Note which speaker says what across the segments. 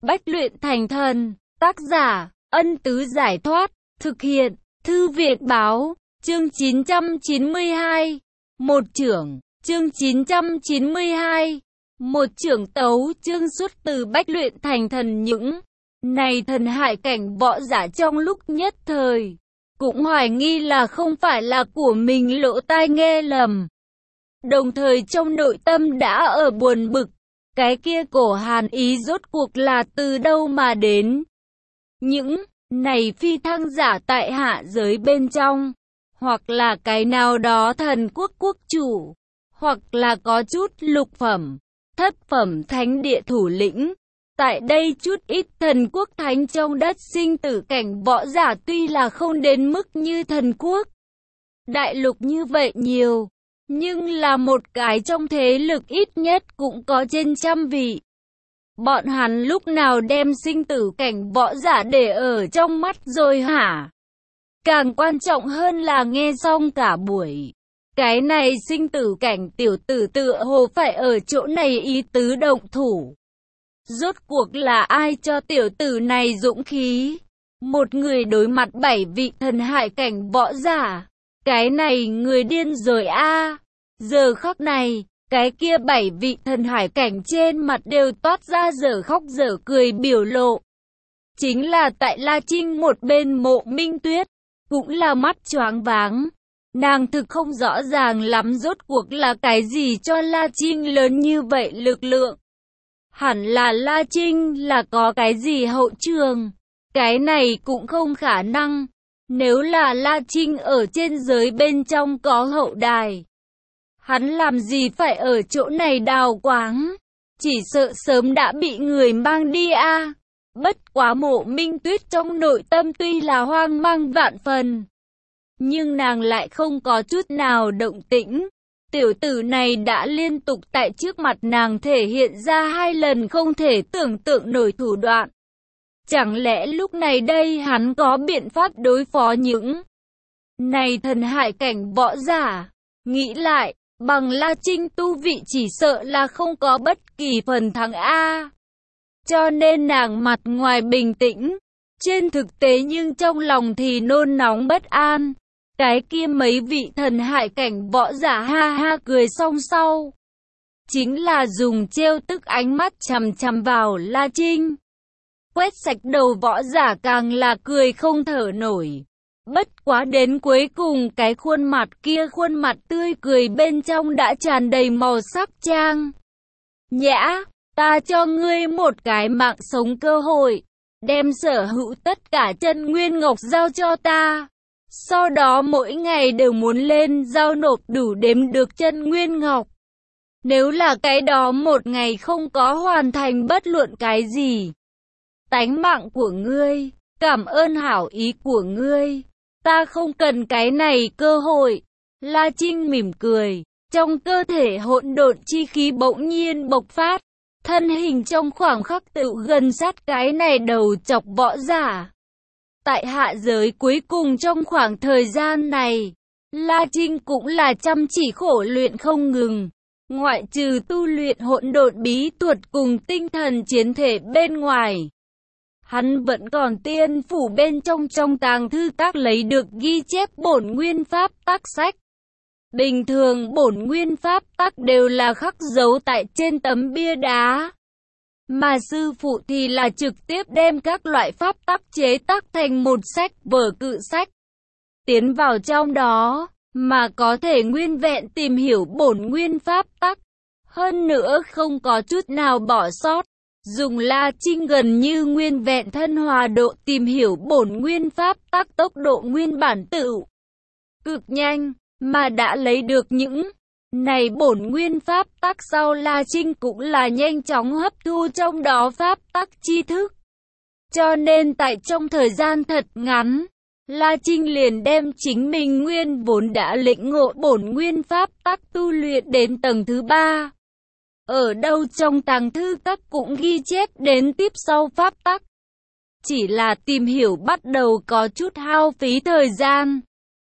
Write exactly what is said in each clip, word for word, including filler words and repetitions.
Speaker 1: Bách luyện thành thần, tác giả, Ân Tứ Giải Thoát, thực hiện, Thư Viện Báo, chương chín trăm chín mươi hai. Một trưởng, chương chín trăm chín mươi hai. Một trưởng tấu chương xuất từ Bách luyện thành thần những này thần hại cảnh võ giả trong lúc nhất thời. Cũng hoài nghi là không phải là của mình lỗ tai nghe lầm. Đồng thời trong nội tâm đã ở buồn bực. Cái kia cổ hàn ý rốt cuộc là từ đâu mà đến. Những này phi thăng giả tại hạ giới bên trong, hoặc là cái nào đó thần quốc quốc chủ, hoặc là có chút lục phẩm, thất phẩm thánh địa thủ lĩnh. Tại đây chút ít thần quốc thánh trong đất sinh tử cảnh võ giả tuy là không đến mức như thần quốc đại lục như vậy nhiều, nhưng là một cái trong thế lực ít nhất cũng có trên trăm vị. Bọn hắn lúc nào đem sinh tử cảnh võ giả để ở trong mắt rồi hả? Càng quan trọng hơn là nghe xong cả buổi. Cái này sinh tử cảnh tiểu tử tựa hồ phải ở chỗ này ý tứ động thủ. Rốt cuộc là ai cho tiểu tử này dũng khí? Một người đối mặt bảy vị thần hải cảnh võ giả. Cái này người điên rồi a. À. Giờ khắc này, cái kia bảy vị thần hải cảnh trên mặt đều toát ra dở khóc dở cười biểu lộ. Chính là tại La Trinh một bên Mộ Minh Tuyết, cũng là mắt choáng váng. Nàng thực không rõ ràng lắm rốt cuộc là cái gì cho La Trinh lớn như vậy lực lượng. Hẳn là La Trinh là có cái gì hậu trường. Cái này cũng không khả năng. Nếu là La Trinh ở trên giới bên trong có hậu đài, hắn làm gì phải ở chỗ này đào quáng. Chỉ sợ sớm đã bị người mang đi a. À. Bất quá Mộ Minh Tuyết trong nội tâm tuy là hoang mang vạn phần, nhưng nàng lại không có chút nào động tĩnh. Tiểu tử này đã liên tục tại trước mặt nàng thể hiện ra hai lần không thể tưởng tượng nổi thủ đoạn. Chẳng lẽ lúc này đây hắn có biện pháp đối phó những này thần hại cảnh võ giả? Nghĩ lại, bằng La Trinh tu vị chỉ sợ là không có bất kỳ phần thắng A. Cho nên nàng mặt ngoài bình tĩnh, trên thực tế nhưng trong lòng thì nôn nóng bất an. Cái kia mấy vị thần hại cảnh võ giả ha ha cười xong sau, chính là dùng trêu tức ánh mắt chằm chằm vào La Trinh. Quét sạch đầu võ giả càng là cười không thở nổi. Bất quá đến cuối cùng cái khuôn mặt kia khuôn mặt tươi cười bên trong đã tràn đầy màu sắc trang nhã. Ta cho ngươi một cái mạng sống cơ hội, đem sở hữu tất cả chân nguyên ngọc giao cho ta. Sau đó mỗi ngày đều muốn lên giao nộp đủ đếm được chân nguyên ngọc. Nếu là cái đó một ngày không có hoàn thành bất luận cái gì, tánh mạng của ngươi, cảm ơn hảo ý của ngươi. Ta không cần cái này cơ hội. La Trinh mỉm cười, trong cơ thể hỗn độn chi khí bỗng nhiên bộc phát, thân hình trong khoảng khắc tự gần sát cái này đầu chọc võ giả. Tại hạ giới cuối cùng trong khoảng thời gian này, La Trinh cũng là chăm chỉ khổ luyện không ngừng. Ngoại trừ tu luyện hỗn độn bí thuật cùng tinh thần chiến thể bên ngoài, hắn vẫn còn tiên phủ bên trong trong tàng thư các lấy được ghi chép bổn nguyên pháp tác sách. Bình thường bổn nguyên pháp tác đều là khắc dấu tại trên tấm bia đá, mà sư phụ thì là trực tiếp đem các loại pháp tắc chế tác thành một sách vở cự sách, tiến vào trong đó, mà có thể nguyên vẹn tìm hiểu bổn nguyên pháp tắc. Hơn nữa không có chút nào bỏ sót. Dùng La Trinh gần như nguyên vẹn thân hòa độ tìm hiểu bổn nguyên pháp tắc tốc độ nguyên bản tựu cực nhanh, mà đã lấy được những này bổn nguyên pháp tắc sau La Trinh cũng là nhanh chóng hấp thu trong đó pháp tắc tri thức. Cho nên tại trong thời gian thật ngắn, La Trinh liền đem chính mình nguyên vốn đã lĩnh ngộ bổn nguyên pháp tắc tu luyện đến tầng thứ ba. Ở đâu trong tàng thư các cũng ghi chép đến tiếp sau pháp tắc. Chỉ là tìm hiểu bắt đầu có chút hao phí thời gian.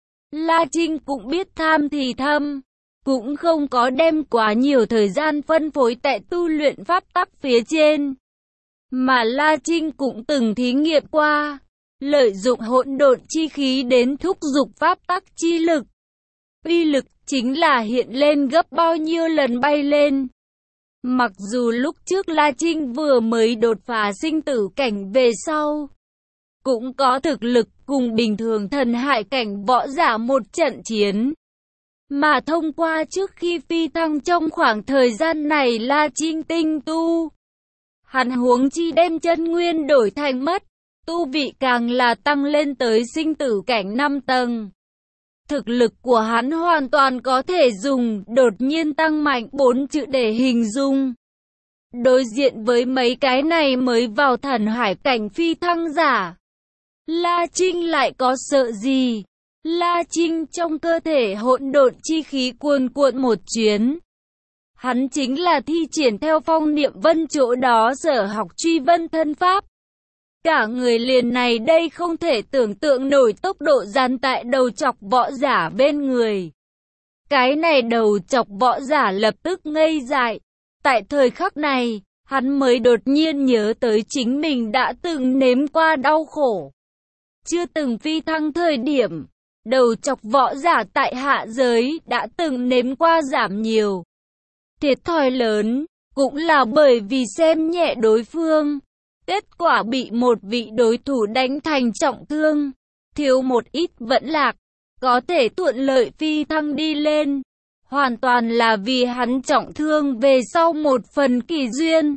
Speaker 1: La Trinh cũng biết tham thì thâm, cũng không có đem quá nhiều thời gian phân phối tại tu luyện pháp tắc phía trên. mà La Trinh cũng từng thí nghiệm qua, lợi dụng hỗn độn chi khí đến thúc giục pháp tắc chi lực. Uy lực chính là hiện lên gấp bao nhiêu lần bay lên. Mặc dù lúc trước La Trinh vừa mới đột phá sinh tử cảnh về sau, cũng có thực lực cùng bình thường thần hải cảnh võ giả một trận chiến. Mà thông qua trước khi phi thăng trong khoảng thời gian này La Trinh tinh tu, hắn huống chi đem chân nguyên đổi thành mất, tu vị càng là tăng lên tới sinh tử cảnh năm tầng. Thực lực của hắn hoàn toàn có thể dùng đột nhiên tăng mạnh bốn chữ để hình dung. Đối diện với mấy cái này mới vào thần hải cảnh phi thăng giả, La Trinh lại có sợ gì? La Trinh trong cơ thể hỗn độn chi khí cuồn cuộn một chuyến. Hắn chính là thi triển theo Phong Niệm Vân chỗ đó sở học truy vân thân pháp. Cả người liền này đây không thể tưởng tượng nổi tốc độ dàn tại đầu chọc võ giả bên người. Cái này đầu chọc võ giả lập tức ngây dại. Tại thời khắc này, hắn mới đột nhiên nhớ tới chính mình đã từng nếm qua đau khổ. Chưa từng phi thăng thời điểm, đầu chọc võ giả tại hạ giới đã từng nếm qua giảm nhiều thiệt thòi lớn, cũng là bởi vì xem nhẹ đối phương. Kết quả bị một vị đối thủ đánh thành trọng thương, thiếu một ít vẫn lạc, có thể thuận lợi phi thăng đi lên. Hoàn toàn là vì hắn trọng thương về sau một phần kỳ duyên.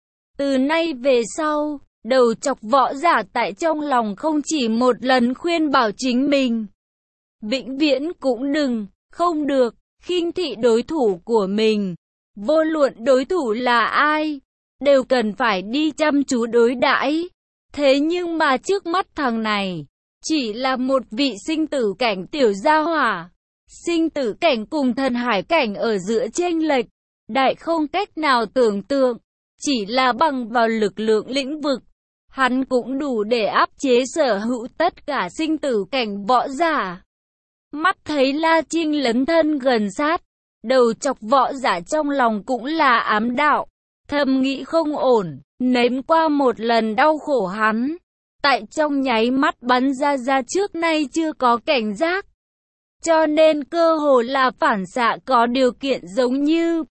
Speaker 1: Từ nay về sau, đầu chọc võ giả tại trong lòng không chỉ một lần khuyên bảo chính mình. Vĩnh viễn cũng đừng, không được, khinh thị đối thủ của mình. Vô luận đối thủ là ai, đều cần phải đi chăm chú đối đãi. Thế nhưng mà trước mắt thằng này, chỉ là một vị sinh tử cảnh tiểu gia hỏa. Sinh tử cảnh cùng thần hải cảnh ở giữa chênh lệch, đại không cách nào tưởng tượng. Chỉ là bằng vào lực lượng lĩnh vực, hắn cũng đủ để áp chế sở hữu tất cả sinh tử cảnh võ giả. Mắt thấy La Trinh lấn thân gần sát, đầu chọc võ giả trong lòng cũng là ám đạo, thầm nghĩ không ổn, nếm qua một lần đau khổ hắn. Tại trong nháy mắt bắn ra ra trước nay chưa có cảnh giác. Cho nên cơ hồ là phản xạ có điều kiện giống như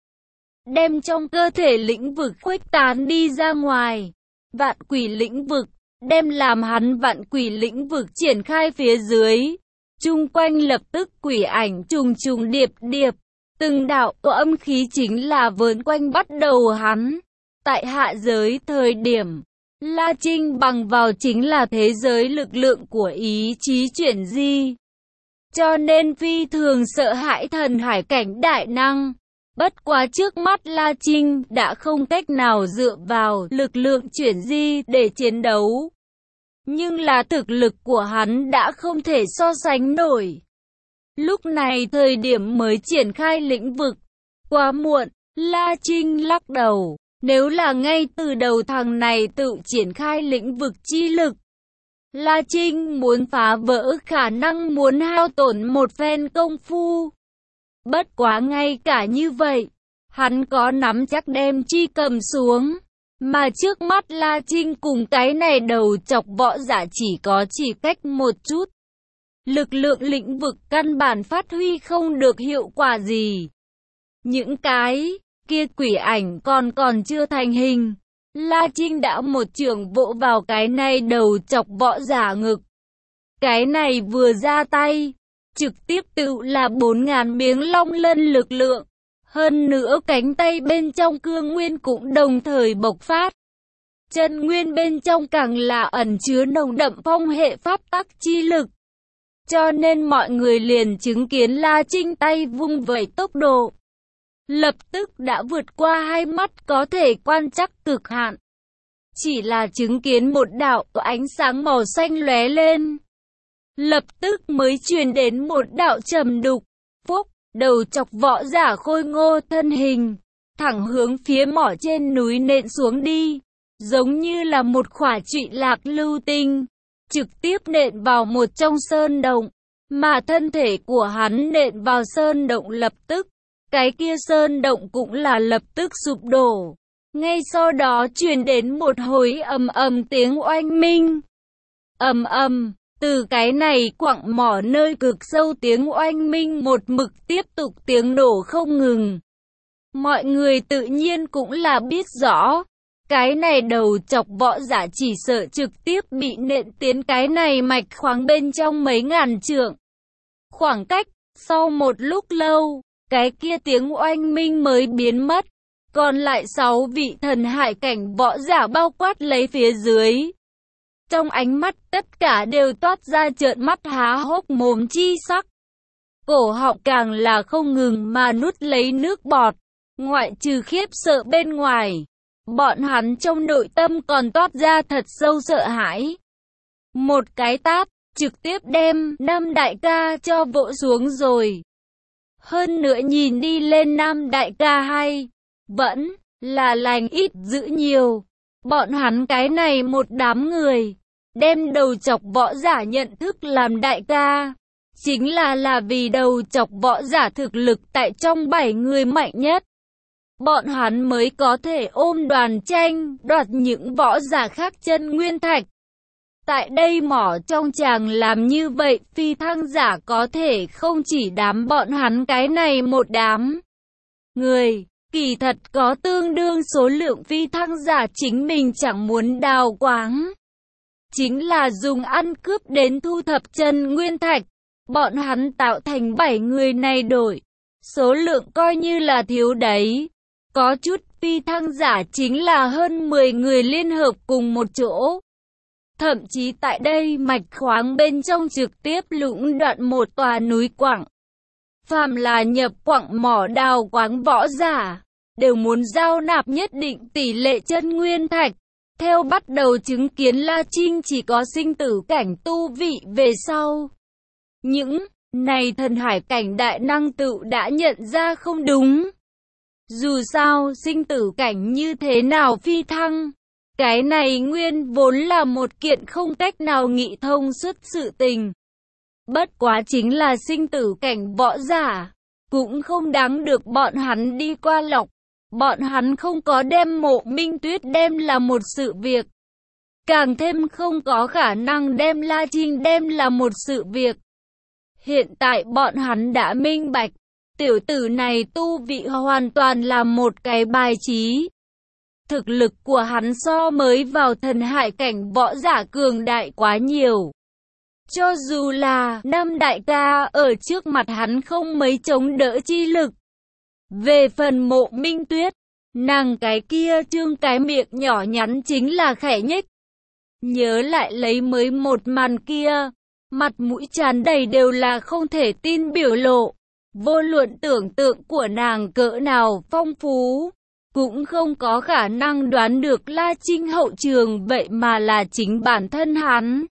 Speaker 1: đem trong cơ thể lĩnh vực khuếch tán đi ra ngoài. Vạn quỷ lĩnh vực, đem làm hắn vạn quỷ lĩnh vực triển khai phía dưới. Chung quanh lập tức quỷ ảnh trùng trùng điệp điệp. Từng đạo âm khí chính là vờn quanh bắt đầu hắn. Tại hạ giới thời điểm, La Trinh bằng vào chính là thế giới lực lượng của ý chí chuyển di. Cho nên phi thường sợ hãi thần hải cảnh đại năng. Bất quá trước mắt La Trinh đã không cách nào dựa vào lực lượng chuyển di để chiến đấu. Nhưng là thực lực của hắn đã không thể so sánh nổi. Lúc này thời điểm mới triển khai lĩnh vực. Quá muộn, La Trinh lắc đầu. Nếu là ngay từ đầu thằng này tự triển khai lĩnh vực chi lực, La Trinh muốn phá vỡ khả năng muốn hao tổn một phen công phu. Bất quá ngay cả như vậy, hắn có nắm chắc đem chi cầm xuống. Mà trước mắt La Trinh cùng cái này đầu chọc võ giả chỉ có chỉ cách một chút. Lực lượng lĩnh vực căn bản phát huy không được hiệu quả gì. Những cái kia quỷ ảnh còn còn chưa thành hình. La Trinh đã một chưởng vỗ vào cái này đầu chọc võ giả ngực. Cái này vừa ra tay, trực tiếp tự là bốn ngàn miếng long lân lực lượng. Hơn nữa cánh tay bên trong cương nguyên cũng đồng thời bộc phát. Chân nguyên bên trong càng là ẩn chứa nồng đậm phong hệ pháp tắc chi lực. Cho nên mọi người liền chứng kiến La Trinh tay vung vẩy tốc độ. Lập tức đã vượt qua hai mắt có thể quan trắc cực hạn. Chỉ là chứng kiến một đạo ánh sáng màu xanh lóe lên. Lập tức mới truyền đến một đạo trầm đục. Phúc, đầu chọc võ giả khôi ngô thân hình, thẳng hướng phía mỏ trên núi nện xuống đi. Giống như là một khỏa trụy lạc lưu tinh, trực tiếp nện vào một trong sơn động. Mà thân thể của hắn nện vào sơn động lập tức. Cái kia sơn động cũng là lập tức sụp đổ. Ngay sau đó truyền đến một hồi ầm ầm tiếng oanh minh. Ầm ầm, từ cái này quặng mỏ nơi cực sâu tiếng oanh minh một mực tiếp tục tiếng nổ không ngừng. Mọi người tự nhiên cũng là biết rõ, cái này đầu chọc võ giả chỉ sợ trực tiếp bị nện tiến cái này mạch khoáng bên trong mấy ngàn trượng. Khoảng cách, sau một lúc lâu, cái kia tiếng oanh minh mới biến mất, còn lại sáu vị thần hải cảnh võ giả bao quát lấy phía dưới. Trong ánh mắt tất cả đều toát ra trợn mắt há hốc mồm chi sắc. Cổ họng càng là không ngừng mà nuốt lấy nước bọt, ngoại trừ khiếp sợ bên ngoài. Bọn hắn trong nội tâm còn toát ra thật sâu sợ hãi. Một cái tát, trực tiếp đem Nam đại ca cho vỗ xuống rồi. Hơn nữa nhìn đi lên Nam đại ca hay, vẫn là lành ít dữ nhiều. Bọn hắn cái này một đám người, đem đầu chọc võ giả nhận thức làm đại ca. Chính là là vì đầu chọc võ giả thực lực tại trong bảy người mạnh nhất. Bọn hắn mới có thể ôm đoàn tranh, đoạt những võ giả khác chân nguyên thạch. Tại đây mỏ trong chàng làm như vậy, phi thăng giả có thể không chỉ đám bọn hắn cái này một đám người, kỳ thật có tương đương số lượng phi thăng giả chính mình chẳng muốn đào quáng. Chính là dùng ăn cướp đến thu thập chân nguyên thạch, bọn hắn tạo thành bảy người này đổi. Số lượng coi như là thiếu đấy. Có chút phi thăng giả chính là hơn mười người liên hợp cùng một chỗ. Thậm chí tại đây mạch khoáng bên trong trực tiếp lũng đoạn một tòa núi quặng. Phàm là nhập quặng mỏ đào quáng võ giả, đều muốn giao nạp nhất định tỷ lệ chân nguyên thạch. Theo bắt đầu chứng kiến La Trinh chỉ có sinh tử cảnh tu vị về sau. Những này thần hải cảnh đại năng tự đã nhận ra không đúng. Dù sao, sinh tử cảnh như thế nào phi thăng, cái này nguyên vốn là một kiện không cách nào nghị thông suốt sự tình. Bất quá chính là sinh tử cảnh võ giả, cũng không đáng được bọn hắn đi qua lọc. Bọn hắn không có đem Mộ Minh Tuyết đem là một sự việc. Càng thêm không có khả năng đem La Trinh đem là một sự việc. Hiện tại bọn hắn đã minh bạch. Tiểu tử này tu vị hoàn toàn là một cái bài trí. Thực lực của hắn so mới vào thần hải cảnh võ giả cường đại quá nhiều. Cho dù là Nam đại ca ở trước mặt hắn không mấy chống đỡ chi lực. Về phần Mộ Minh Tuyết, nàng cái kia trương cái miệng nhỏ nhắn chính là khẽ nhếch. Nhớ lại lấy mới một màn kia, mặt mũi tràn đầy đều là không thể tin biểu lộ. Vô luận tưởng tượng của nàng cỡ nào phong phú, cũng không có khả năng đoán được La Trinh hậu trường vậy mà là chính bản thân hắn.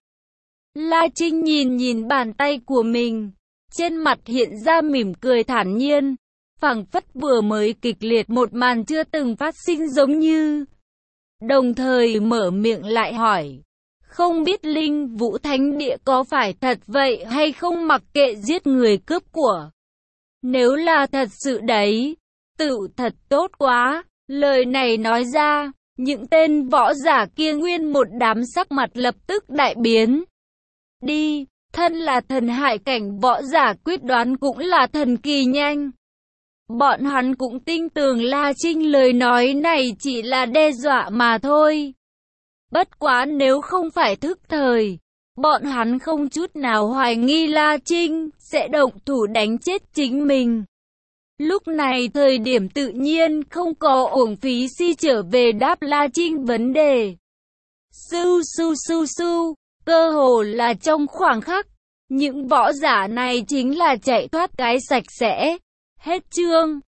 Speaker 1: La Trinh nhìn nhìn bàn tay của mình, trên mặt hiện ra mỉm cười thản nhiên, phảng phất vừa mới kịch liệt một màn chưa từng phát sinh giống như. Đồng thời mở miệng lại hỏi, không biết Linh Vũ Thánh Địa có phải thật vậy hay không, mặc kệ giết người cướp của. Nếu là thật sự đấy, tự thật tốt quá. Lời này nói ra, những tên võ giả kia nguyên một đám sắc mặt lập tức đại biến. Đi, thân là thần hải cảnh võ giả quyết đoán cũng là thần kỳ nhanh. Bọn hắn cũng tin tưởng La Trinh lời nói này chỉ là đe dọa mà thôi. Bất quá nếu không phải thức thời, bọn hắn không chút nào hoài nghi La Trinh sẽ động thủ đánh chết chính mình. Lúc này thời điểm tự nhiên không có uổng phí si trở về đáp La Trinh vấn đề. Su su su su, cơ hồ là trong khoảng khắc, những võ giả này chính là chạy thoát cái sạch sẽ. Hết chương.